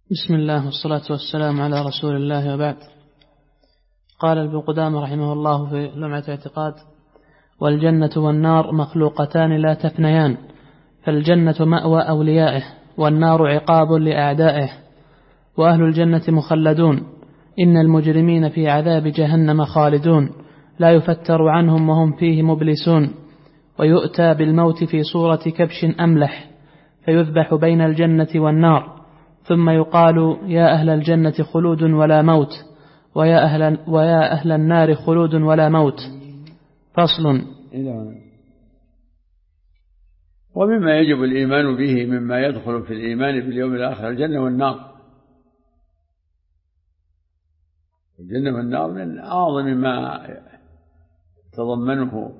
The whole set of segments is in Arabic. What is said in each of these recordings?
بسم الله والصلاة والسلام على رسول الله وبعد. قال ابن قدامة رحمه الله في لمعة اعتقاد: والجنة والنار مخلوقتان لا تفنيان، فالجنة مأوى أوليائه والنار عقاب لأعدائه، وأهل الجنة مخلدون، إن المجرمين في عذاب جهنم خالدون، لا يفتر عنهم وهم فيه مبلسون، ويؤتى بالموت في صورة كبش أملح فيذبح بين الجنة والنار، ثم يقال: يا أهل الجنة خلود ولا موت، ويا أهل النار خلود ولا موت. فصل. ومما يجب الإيمان به مما يدخل في الإيمان باليوم الآخر الجنة والنار. الجنة والنار من أعظم ما تضمنه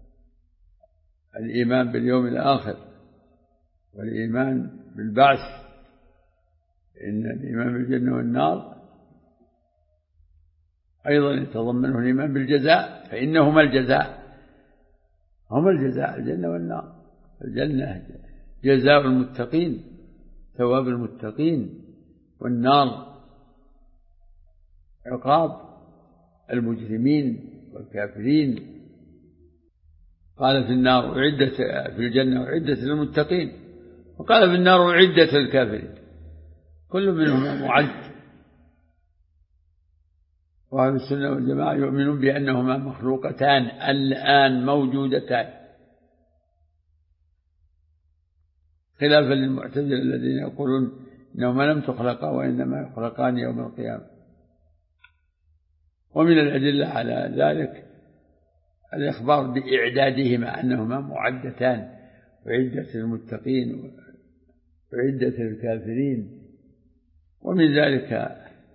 الإيمان باليوم الآخر والإيمان بالبعث. إن الإيمان بالجنة والنار أيضا يتضمنه الإيمان بالجزاء، فإنهما الجزاء، هما الجزاء، الجنة والنار. الجنة جزاء المتقين، ثواب المتقين، والنار عقاب المجرمين والكافرين. قال في النار أعدت، في الجنة أعدت للمتقين، وقال في النار أعدت للكافرين، كل منهم معد. وأهل السنة والجماعة يؤمنون بأنهما مخلوقتان الآن موجودتان، خلافا للمعتزلة الذين يقولون إنهما لم تخلقا وإنما يخلقان يوم القيامة. ومن الأدلة على ذلك الإخبار بإعدادهما، أنهما معدتان، أعدت للمتقين وأعدت للكافرين. ومن ذلك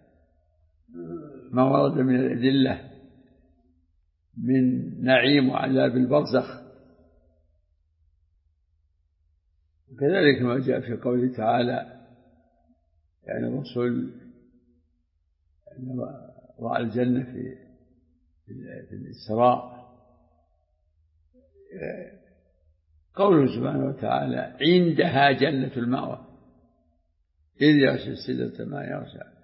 ما ورد من الأدلة من نعيم وعذاب البرزخ، وكذلك ما جاء في قوله تعالى يعني الرسول رأى الجنة في الإسراء، قوله سبحانه وتعالى عندها جنة المأوى إذ يغشى السدرة ما يغشى،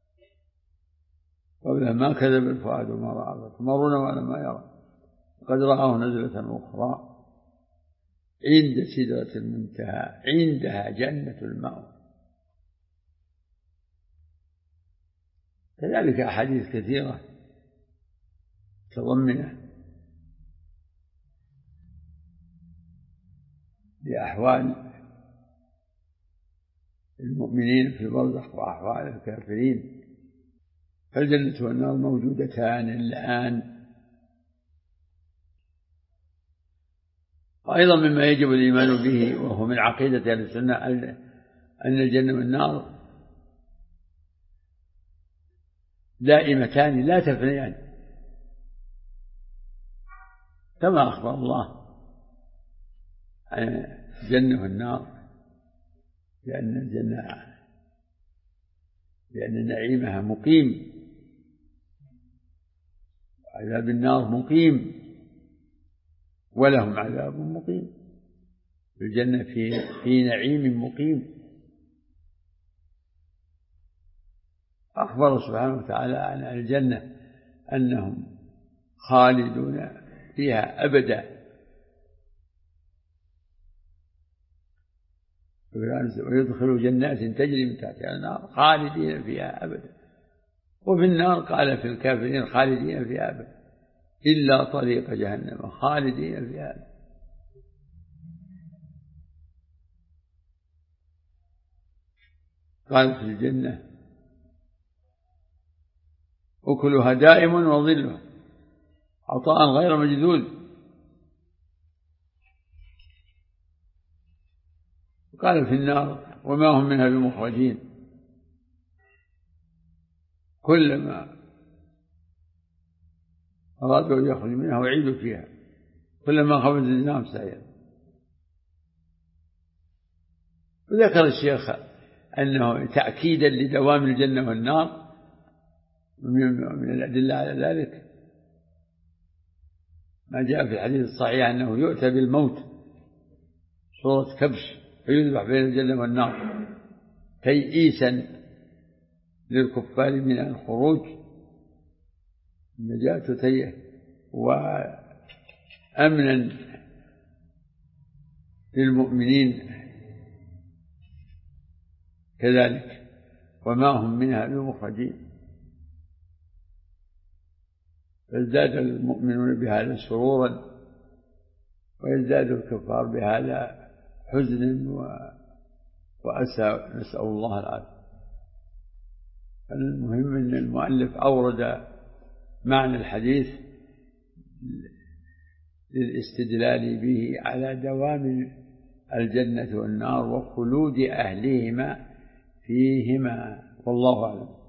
قوله ما كذب الفؤاد ما رأى تمرون ولا ما يرى قد رآه نزلة أخرى عند سدرة المنتهى عندها جنة المأوى. كذلك أحاديث كثيرة تضمنه لأحوال المؤمنين في البرزخ وأحوال الكافرين. فالجنة والنار موجودتان الآن. وأيضا مما يجب الإيمان به وهو من عقيدة أهل السنة أن الجنة والنار دائمتان لا تفنيان، كما أخبر الله عن الجنة والنار لأن نعيمها مقيم وعذاب النار مقيم، ولهم عذاب مقيم. الجنة في نعيم مقيم. أخبر سبحانه وتعالى عن الجنة أنهم خالدون فيها أبدا، ويدخلوا جنات تجري من تحتها الأنهار خالدين فيها أبدا. وفي النار قال في الكافرين خالدين فيها أبدا إلا طريق جهنم خالدين فيها أبدا. قال في الجنة أكلها دائم وظلها عطاء غير مجذوذ. وقال في النار وما هم منها بمخرجين، كلما أرادوا أن يخرجوا منها وعيدوا فيها كلما خبت زدناهم سعيا. وذكر الشيخ أنه تأكيدا لدوام الجنة والنار من الأدلة على ذلك ما جاء في الحديث الصحيح أنه يؤتى بالموت صورة كبش فيذبح بين الجنة والنار تيئيسا للكفار من الخروج، النجاة تيه، وأمنا للمؤمنين كذلك، وما هم منها بمخرجين. فازداد المؤمنون بهذا سرورا، ويزداد الكفار بهذا حزنا وأسى، نسأل الله العافية. المهم أن المؤلف أورد معنى الحديث للاستدلال به على دوام الجنة والنار وخلود أهلهما فيهما، والله أعلم.